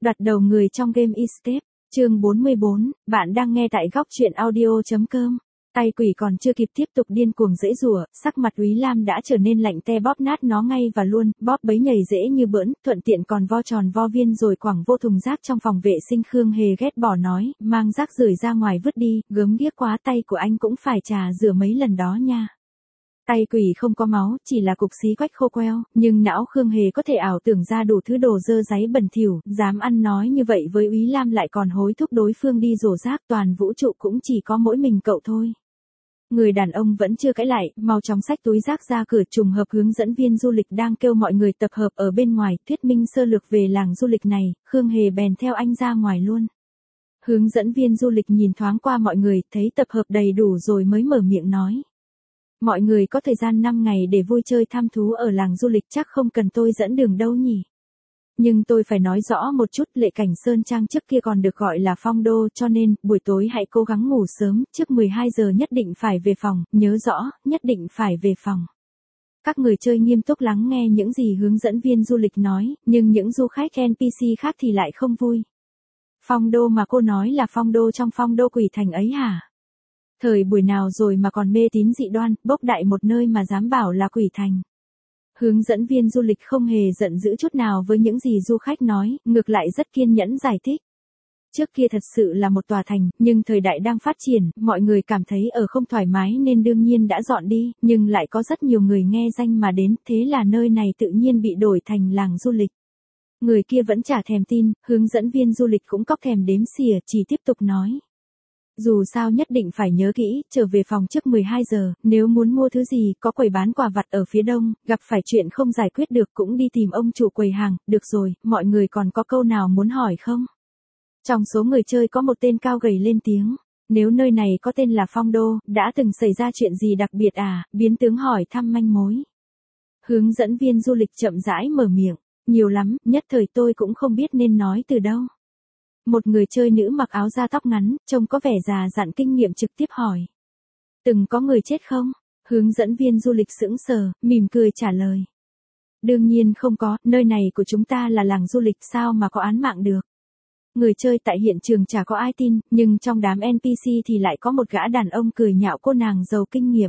Đoạt đầu người trong game Escape, chương 44, bạn đang nghe tại góc truyện audio.com. Tay quỷ còn chưa kịp tiếp tục điên cuồng giãy giụa, sắc mặt Úy Lam đã trở nên lạnh te, bóp nát nó ngay và luôn, bóp bấy nhầy dễ như bỡn, thuận tiện còn vo tròn vo viên rồi quẳng vô thùng rác trong phòng vệ sinh. Khương Hề ghét bỏ nói, mang rác rưởi ra ngoài vứt đi, gớm ghiếc quá, tay của anh cũng phải trà rửa mấy lần đó nha. Tay quỷ không có máu, chỉ là cục xí quách khô queo, nhưng não Khương Hề có thể ảo tưởng ra đủ thứ đồ dơ dáy bẩn thỉu, dám ăn nói như vậy với Úy Lam lại còn hối thúc đối phương đi rổ rác, toàn vũ trụ cũng chỉ có mỗi mình cậu thôi. Người đàn ông vẫn chưa cãi lại, mau chóng xách túi rác ra cửa. Trùng hợp hướng dẫn viên du lịch đang kêu mọi người tập hợp ở bên ngoài, thuyết minh sơ lược về làng du lịch này, Khương Hề bèn theo anh ra ngoài luôn. Hướng dẫn viên du lịch nhìn thoáng qua mọi người, thấy tập hợp đầy đủ rồi mới mở miệng nói. Mọi người có thời gian 5 ngày để vui chơi thăm thú ở làng du lịch, chắc không cần tôi dẫn đường đâu nhỉ. Nhưng tôi phải nói rõ một chút, Lệ Cảnh Sơn Trang trước kia còn được gọi là Phong Đô, cho nên, buổi tối hãy cố gắng ngủ sớm, trước 12 giờ nhất định phải về phòng, nhớ rõ, nhất định phải về phòng. Các người chơi nghiêm túc lắng nghe những gì hướng dẫn viên du lịch nói, nhưng những du khách NPC khác thì lại không vui. Phong Đô mà cô nói là Phong Đô trong Phong Đô Quỷ Thành ấy hả? Thời buổi nào rồi mà còn mê tín dị đoan, bốc đại một nơi mà dám bảo là Quỷ Thành. Hướng dẫn viên du lịch không hề giận dữ chút nào với những gì du khách nói, ngược lại rất kiên nhẫn giải thích. Trước kia thật sự là một tòa thành, nhưng thời đại đang phát triển, mọi người cảm thấy ở không thoải mái nên đương nhiên đã dọn đi, nhưng lại có rất nhiều người nghe danh mà đến, thế là nơi này tự nhiên bị đổi thành làng du lịch. Người kia vẫn chả thèm tin, hướng dẫn viên du lịch cũng cóc thèm đếm xỉa, chỉ tiếp tục nói. Dù sao nhất định phải nhớ kỹ, trở về phòng trước 12 giờ, nếu muốn mua thứ gì, có quầy bán quà vặt ở phía đông, gặp phải chuyện không giải quyết được cũng đi tìm ông chủ quầy hàng. Được rồi, mọi người còn có câu nào muốn hỏi không? Trong số người chơi có một tên cao gầy lên tiếng. Nếu nơi này có tên là Phong Đô, đã từng xảy ra chuyện gì đặc biệt à? Biến tướng hỏi thăm manh mối. Hướng dẫn viên du lịch chậm rãi mở miệng. Nhiều lắm, nhất thời tôi cũng không biết nên nói từ đâu. Một người chơi nữ mặc áo da tóc ngắn, trông có vẻ già dặn kinh nghiệm trực tiếp hỏi. Từng có người chết không? Hướng dẫn viên du lịch sững sờ, mỉm cười trả lời. Đương nhiên không có, nơi này của chúng ta là làng du lịch, sao mà có án mạng được. Người chơi tại hiện trường chả có ai tin, nhưng trong đám NPC thì lại có một gã đàn ông cười nhạo cô nàng giàu kinh nghiệm.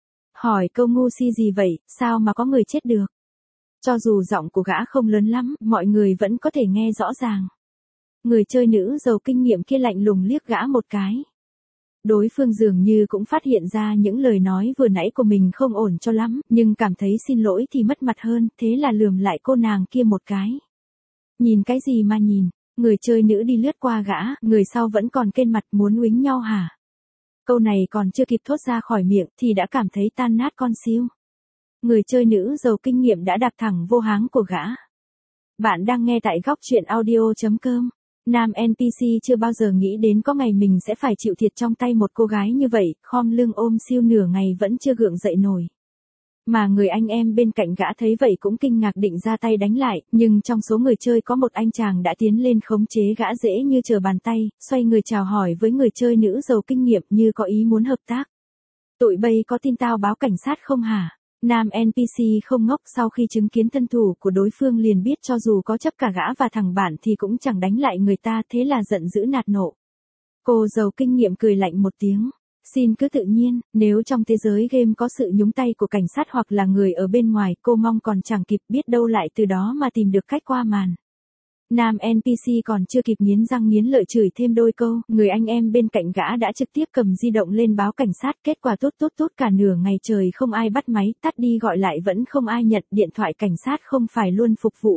Hỏi câu ngu si gì vậy, sao mà có người chết được? Cho dù giọng của gã không lớn lắm, mọi người vẫn có thể nghe rõ ràng. Người chơi nữ giàu kinh nghiệm kia lạnh lùng liếc gã một cái. Đối phương dường như cũng phát hiện ra những lời nói vừa nãy của mình không ổn cho lắm, nhưng cảm thấy xin lỗi thì mất mặt hơn, thế là lườm lại cô nàng kia một cái. Nhìn cái gì mà nhìn, người chơi nữ đi lướt qua gã, người sau vẫn còn kênh mặt muốn uýnh nhau hả? Câu này còn chưa kịp thốt ra khỏi miệng thì đã cảm thấy tan nát con xiu. Người chơi nữ giàu kinh nghiệm đã đạp thẳng vô háng của gã. Bạn đang nghe tại góc truyện audio.com. Nam NPC chưa bao giờ nghĩ đến có ngày mình sẽ phải chịu thiệt trong tay một cô gái như vậy, khom lưng ôm siêu nửa ngày vẫn chưa gượng dậy nổi. Mà người anh em bên cạnh gã thấy vậy cũng kinh ngạc định ra tay đánh lại, nhưng trong số người chơi có một anh chàng đã tiến lên khống chế gã dễ như trở bàn tay, xoay người chào hỏi với người chơi nữ giàu kinh nghiệm như có ý muốn hợp tác. Tụi bay có tin tao báo cảnh sát không hả? Nam NPC không ngốc, sau khi chứng kiến thân thủ của đối phương liền biết cho dù có chấp cả gã và thằng bạn thì cũng chẳng đánh lại người ta, thế là giận dữ nạt nộ. Cô giàu kinh nghiệm cười lạnh một tiếng. Xin cứ tự nhiên, nếu trong thế giới game có sự nhúng tay của cảnh sát hoặc là người ở bên ngoài, cô mong còn chẳng kịp, biết đâu lại từ đó mà tìm được cách qua màn. Nam NPC còn chưa kịp nghiến răng nghiến lợi chửi thêm đôi câu, người anh em bên cạnh gã đã trực tiếp cầm di động lên báo cảnh sát, kết quả tốt cả nửa ngày trời không ai bắt máy, tắt đi gọi lại vẫn không ai nhận, điện thoại cảnh sát không phải luôn phục vụ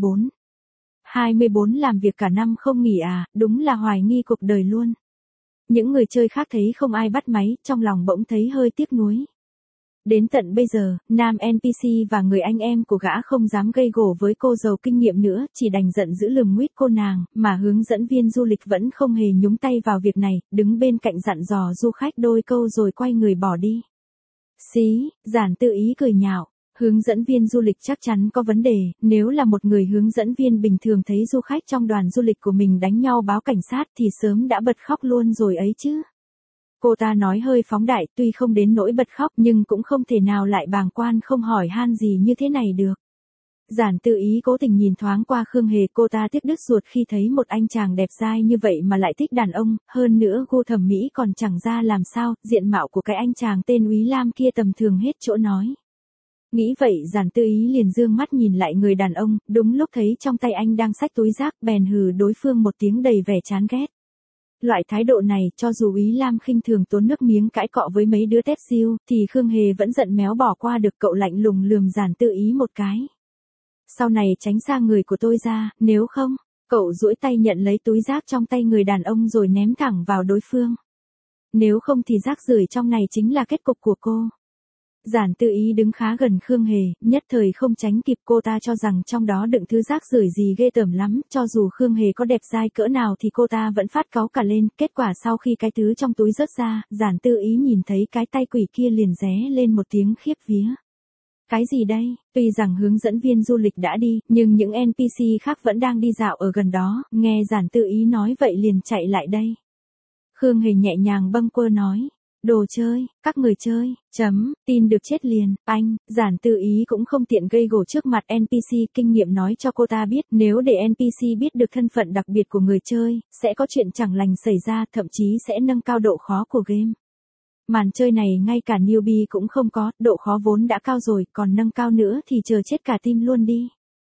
24 làm việc cả năm không nghỉ à, đúng là hoài nghi cuộc đời luôn. Những người chơi khác thấy không ai bắt máy, trong lòng bỗng thấy hơi tiếc nuối. Đến tận bây giờ, nam NPC và người anh em của gã không dám gây gổ với cô giàu kinh nghiệm nữa, chỉ đành giận dữ lườm nguýt cô nàng, mà hướng dẫn viên du lịch vẫn không hề nhúng tay vào việc này, đứng bên cạnh dặn dò du khách đôi câu rồi quay người bỏ đi. Xí, giản tự ý cười nhạo. Hướng dẫn viên du lịch chắc chắn có vấn đề, nếu là một người hướng dẫn viên bình thường thấy du khách trong đoàn du lịch của mình đánh nhau báo cảnh sát thì sớm đã bật khóc luôn rồi ấy chứ. Cô ta nói hơi phóng đại, tuy không đến nỗi bật khóc nhưng cũng không thể nào lại bàng quan không hỏi han gì như thế này được. Giản Tư Ý cố tình nhìn thoáng qua Khương Hề, cô ta tiếc đứt ruột khi thấy một anh chàng đẹp dai như vậy mà lại thích đàn ông, hơn nữa gu thẩm mỹ còn chẳng ra làm sao, diện mạo của cái anh chàng tên Úy Lam kia tầm thường hết chỗ nói. Nghĩ vậy Giản Tư Ý liền dương mắt nhìn lại người đàn ông, đúng lúc thấy trong tay anh đang xách túi rác, bèn hừ đối phương một tiếng đầy vẻ chán ghét. Loại thái độ này, cho dù Úy Lam khinh thường tốn nước miếng cãi cọ với mấy đứa tép diêu, thì Khương Hề vẫn giận méo bỏ qua được, cậu lạnh lùng lườm Giản Tư Ý một cái. Sau này tránh xa người của tôi ra, nếu không, cậu duỗi tay nhận lấy túi rác trong tay người đàn ông rồi ném thẳng vào đối phương. Nếu không thì rác rưởi trong này chính là kết cục của cô. Giản Tư Ý đứng khá gần Khương Hề, nhất thời không tránh kịp, cô ta cho rằng trong đó đựng thứ rác rưởi gì ghê tởm lắm, cho dù Khương Hề có đẹp dai cỡ nào thì cô ta vẫn phát cáu cả lên, kết quả sau khi cái thứ trong túi rớt ra, Giản Tư Ý nhìn thấy cái tay quỷ kia liền ré lên một tiếng khiếp vía. Cái gì đây? Tuy rằng hướng dẫn viên du lịch đã đi, nhưng những NPC khác vẫn đang đi dạo ở gần đó, nghe Giản Tư Ý nói vậy liền chạy lại đây. Khương Hề nhẹ nhàng bâng quơ nói. Đồ chơi, các người chơi, tin được chết liền, anh. Giản Tư Ý cũng không tiện gây gổ trước mặt NPC, kinh nghiệm nói cho cô ta biết, nếu để NPC biết được thân phận đặc biệt của người chơi, sẽ có chuyện chẳng lành xảy ra, thậm chí sẽ nâng cao độ khó của game. Màn chơi này ngay cả newbie cũng không có, độ khó vốn đã cao rồi, còn nâng cao nữa thì chờ chết cả team luôn đi.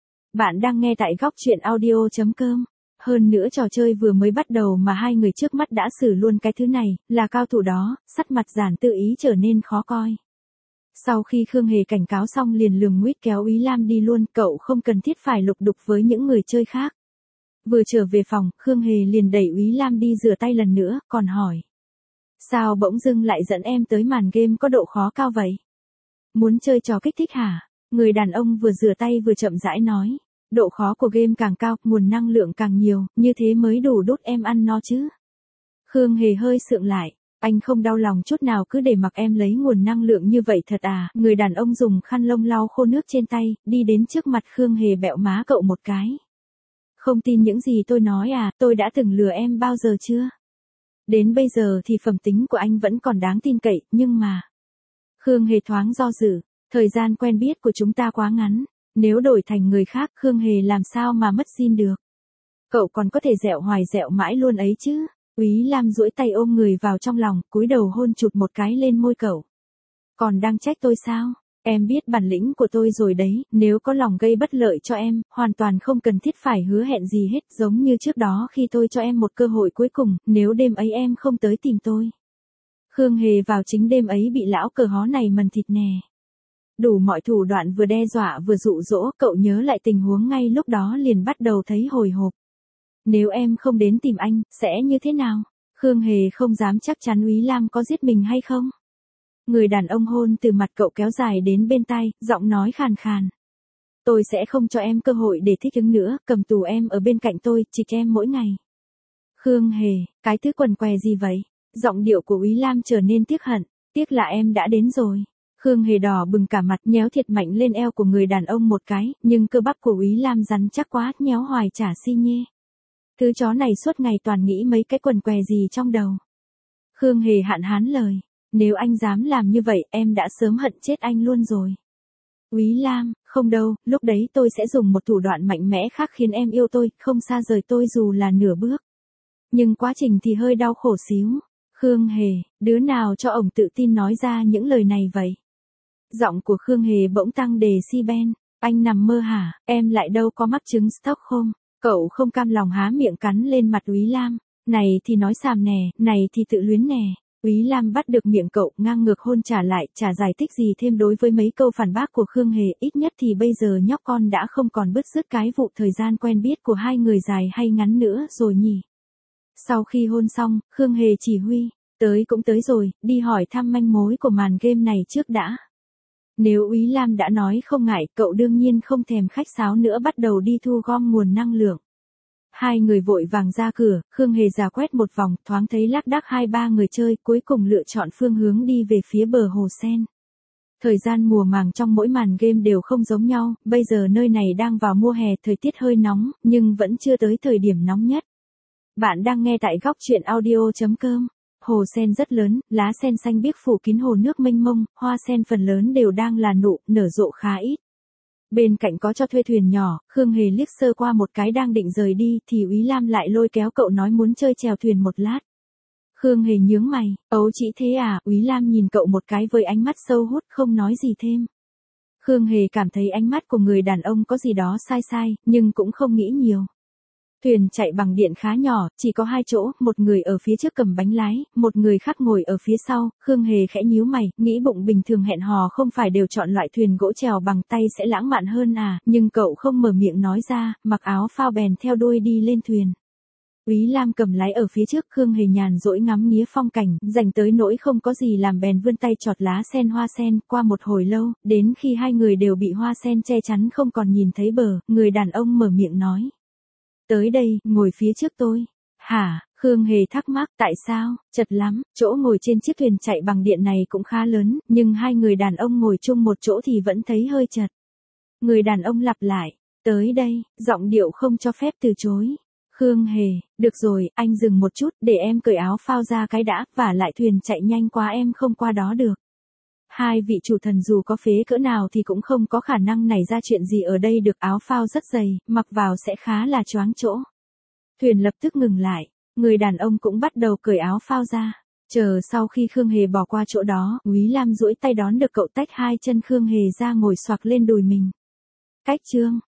Bạn đang nghe tại góc truyện audio.com. Hơn nữa trò chơi vừa mới bắt đầu mà hai người trước mắt đã xử luôn cái thứ này, là cao thủ đó, sắc mặt Giản Tư Ý trở nên khó coi. Sau khi Khương Hề cảnh cáo xong liền lườm nguýt kéo Úy Lam đi luôn, cậu không cần thiết phải lục đục với những người chơi khác. Vừa trở về phòng, Khương Hề liền đẩy Úy Lam đi rửa tay lần nữa, còn hỏi. Sao bỗng dưng lại dẫn em tới màn game có độ khó cao vậy? Muốn chơi trò kích thích hả? Người đàn ông vừa rửa tay vừa chậm rãi nói. Độ khó của game càng cao, nguồn năng lượng càng nhiều, như thế mới đủ đốt em ăn no chứ. Khương Hề hơi sượng lại. Anh không đau lòng chút nào cứ để mặc em lấy nguồn năng lượng như vậy thật à? Người đàn ông dùng khăn lông lau khô nước trên tay, đi đến trước mặt Khương Hề bẹo má cậu một cái. Không tin những gì tôi nói à, tôi đã từng lừa em bao giờ chưa? Đến bây giờ thì phẩm tính của anh vẫn còn đáng tin cậy, nhưng mà... Khương Hề thoáng do dự, thời gian quen biết của chúng ta quá ngắn, nếu đổi thành người khác Khương Hề làm sao mà mất xin được. Cậu còn có thể dẹo hoài dẹo mãi luôn ấy chứ. Úy Lam duỗi tay ôm người vào trong lòng, cúi đầu hôn chụt một cái lên môi cậu. Còn đang trách tôi sao? Em biết bản lĩnh của tôi rồi đấy, nếu có lòng gây bất lợi cho em, hoàn toàn không cần thiết phải hứa hẹn gì hết, giống như trước đó khi tôi cho em một cơ hội cuối cùng, nếu đêm ấy em không tới tìm tôi. Khương Hề vào chính đêm ấy bị lão cờ hó này mần thịt nè. Đủ mọi thủ đoạn vừa đe dọa vừa dụ dỗ, cậu nhớ lại tình huống ngay lúc đó liền bắt đầu thấy hồi hộp. Nếu em không đến tìm anh, sẽ như thế nào? Khương Hề không dám chắc chắn Úy Lam có giết mình hay không. Người đàn ông hôn từ mặt cậu kéo dài đến bên tai, giọng nói khàn khàn. Tôi sẽ không cho em cơ hội để thích ứng nữa, cầm tù em ở bên cạnh tôi, trịch em mỗi ngày. Khương Hề, cái thứ quần què gì vậy? Giọng điệu của Úy Lam trở nên tiếc hận, tiếc là em đã đến rồi. Khương Hề đỏ bừng cả mặt, nhéo thiệt mạnh lên eo của người đàn ông một cái, nhưng cơ bắp của Úy Lam rắn chắc quá, nhéo hoài chả si nhê. Thứ chó này suốt ngày toàn nghĩ mấy cái quần què gì trong đầu. Khương Hề hạn hán lời. Nếu anh dám làm như vậy, em đã sớm hận chết anh luôn rồi. Úy Lam, không đâu, lúc đấy tôi sẽ dùng một thủ đoạn mạnh mẽ khác khiến em yêu tôi, không xa rời tôi dù là nửa bước. Nhưng quá trình thì hơi đau khổ xíu. Khương Hề, đứa nào cho ổng tự tin nói ra những lời này vậy? Giọng của Khương Hề bỗng tăng đề si ben. Anh nằm mơ hả, em lại đâu có mắc chứng Stockholm. Cậu không cam lòng há miệng cắn lên mặt Úy Lam. Này thì nói xàm nè, này thì tự luyến nè. Úy Lam bắt được miệng cậu, ngang ngược hôn trả lại, chả giải thích gì thêm đối với mấy câu phản bác của Khương Hề, ít nhất thì bây giờ nhóc con đã không còn bứt rứt cái vụ thời gian quen biết của hai người dài hay ngắn nữa rồi nhỉ. Sau khi hôn xong, Khương Hề chỉ huy, tới cũng tới rồi, đi hỏi thăm manh mối của màn game này trước đã. Nếu Úy Lam đã nói không ngại, cậu đương nhiên không thèm khách sáo nữa, bắt đầu đi thu gom nguồn năng lượng. Hai người vội vàng ra cửa, Khương Hề dò quét một vòng, thoáng thấy lác đác 2-3 người chơi, cuối cùng lựa chọn phương hướng đi về phía bờ hồ sen. Thời gian mùa màng trong mỗi màn game đều không giống nhau, bây giờ nơi này đang vào mùa hè, thời tiết hơi nóng, nhưng vẫn chưa tới thời điểm nóng nhất. Bạn đang nghe tại góc truyện audio.com. Hồ sen rất lớn, lá sen xanh biếc phủ kín hồ nước mênh mông, hoa sen phần lớn đều đang là nụ, nở rộ khá ít. Bên cạnh có cho thuê thuyền nhỏ, Khương Hề liếc sơ qua một cái đang định rời đi thì Úy Lam lại lôi kéo cậu nói muốn chơi chèo thuyền một lát. Khương Hề nhướng mày, ấu chỉ thế à, Úy Lam nhìn cậu một cái với ánh mắt sâu hút không nói gì thêm. Khương Hề cảm thấy ánh mắt của người đàn ông có gì đó sai sai, nhưng cũng không nghĩ nhiều. Thuyền chạy bằng điện khá nhỏ, chỉ có 2 chỗ, một người ở phía trước cầm bánh lái, một người khác ngồi ở phía sau. Khương Hề khẽ nhíu mày, nghĩ bụng bình thường hẹn hò không phải đều chọn loại thuyền gỗ chèo bằng tay sẽ lãng mạn hơn à, nhưng cậu không mở miệng nói ra, mặc áo phao bèn theo đuôi đi lên thuyền. Úy Lam cầm lái ở phía trước, Khương Hề nhàn rỗi ngắm nghía phong cảnh, dành tới nỗi không có gì làm bèn vươn tay chọt lá sen hoa sen. Qua một hồi lâu, đến khi hai người đều bị hoa sen che chắn không còn nhìn thấy bờ, người đàn ông mở miệng nói. Tới đây, ngồi phía trước tôi. Hả, Khương Hề thắc mắc, tại sao, chật lắm, chỗ ngồi trên chiếc thuyền chạy bằng điện này cũng khá lớn, nhưng hai người đàn ông ngồi chung một chỗ thì vẫn thấy hơi chật. Người đàn ông lặp lại, tới đây, giọng điệu không cho phép từ chối. Khương Hề, được rồi, anh dừng một chút, để em cởi áo phao ra cái đã, và lại thuyền chạy nhanh quá em không qua đó được. Hai vị chủ thần dù có phế cỡ nào thì cũng không có khả năng nảy ra chuyện gì ở đây được, áo phao rất dày, mặc vào sẽ khá là choáng chỗ. Thuyền lập tức ngừng lại, người đàn ông cũng bắt đầu cởi áo phao ra. Chờ sau khi Khương Hề bỏ qua chỗ đó, Úy Lam duỗi tay đón được cậu, tách hai chân Khương Hề ra ngồi xoạc lên đùi mình. Cách chương